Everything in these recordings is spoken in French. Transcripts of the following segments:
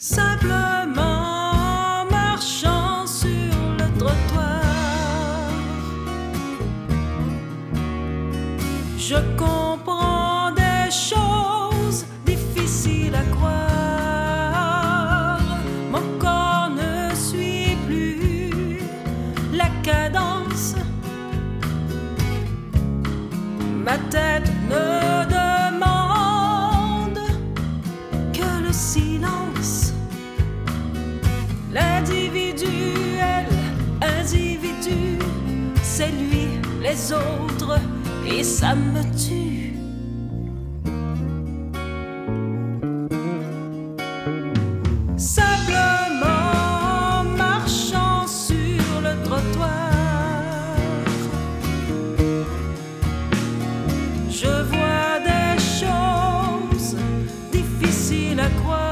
Simplement marchant sur le trottoir, je comprends des choses difficiles à croire. Mon corps ne suit plus la cadence, ma tête ne demande que le silence. L'individuel, individu, c'est lui, les autres, et ça me tue. Simplement marchant sur le trottoir, je vois des choses difficiles à croire.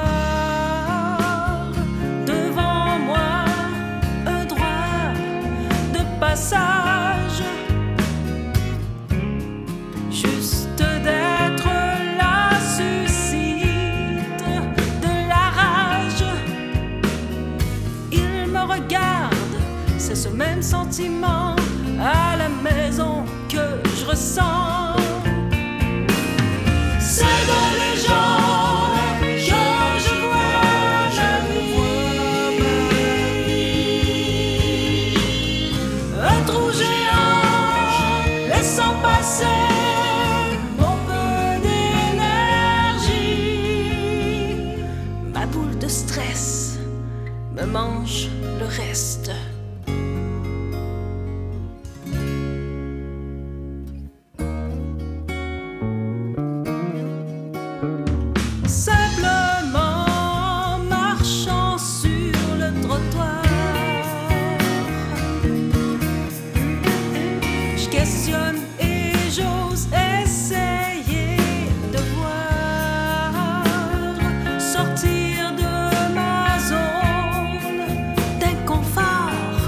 Passage, juste d'être là suscite de la rage. Il me regarde, c'est ce même sentiment à la maison que je ressens. C'est dans les gens sans passer mon peu d'énergie. Ma boule de stress me mange le reste. Simplement marchant sur le trottoir, je questionne et j'ose essayer de voir, sortir de ma zone d'inconfort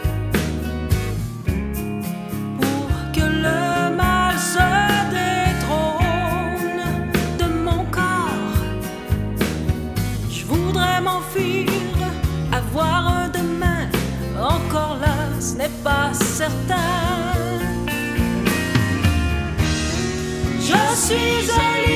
pour que le mal se détrône de mon corps. Je voudrais m'enfuir, avoir un demain encore là, ce n'est pas certain. Je suis allé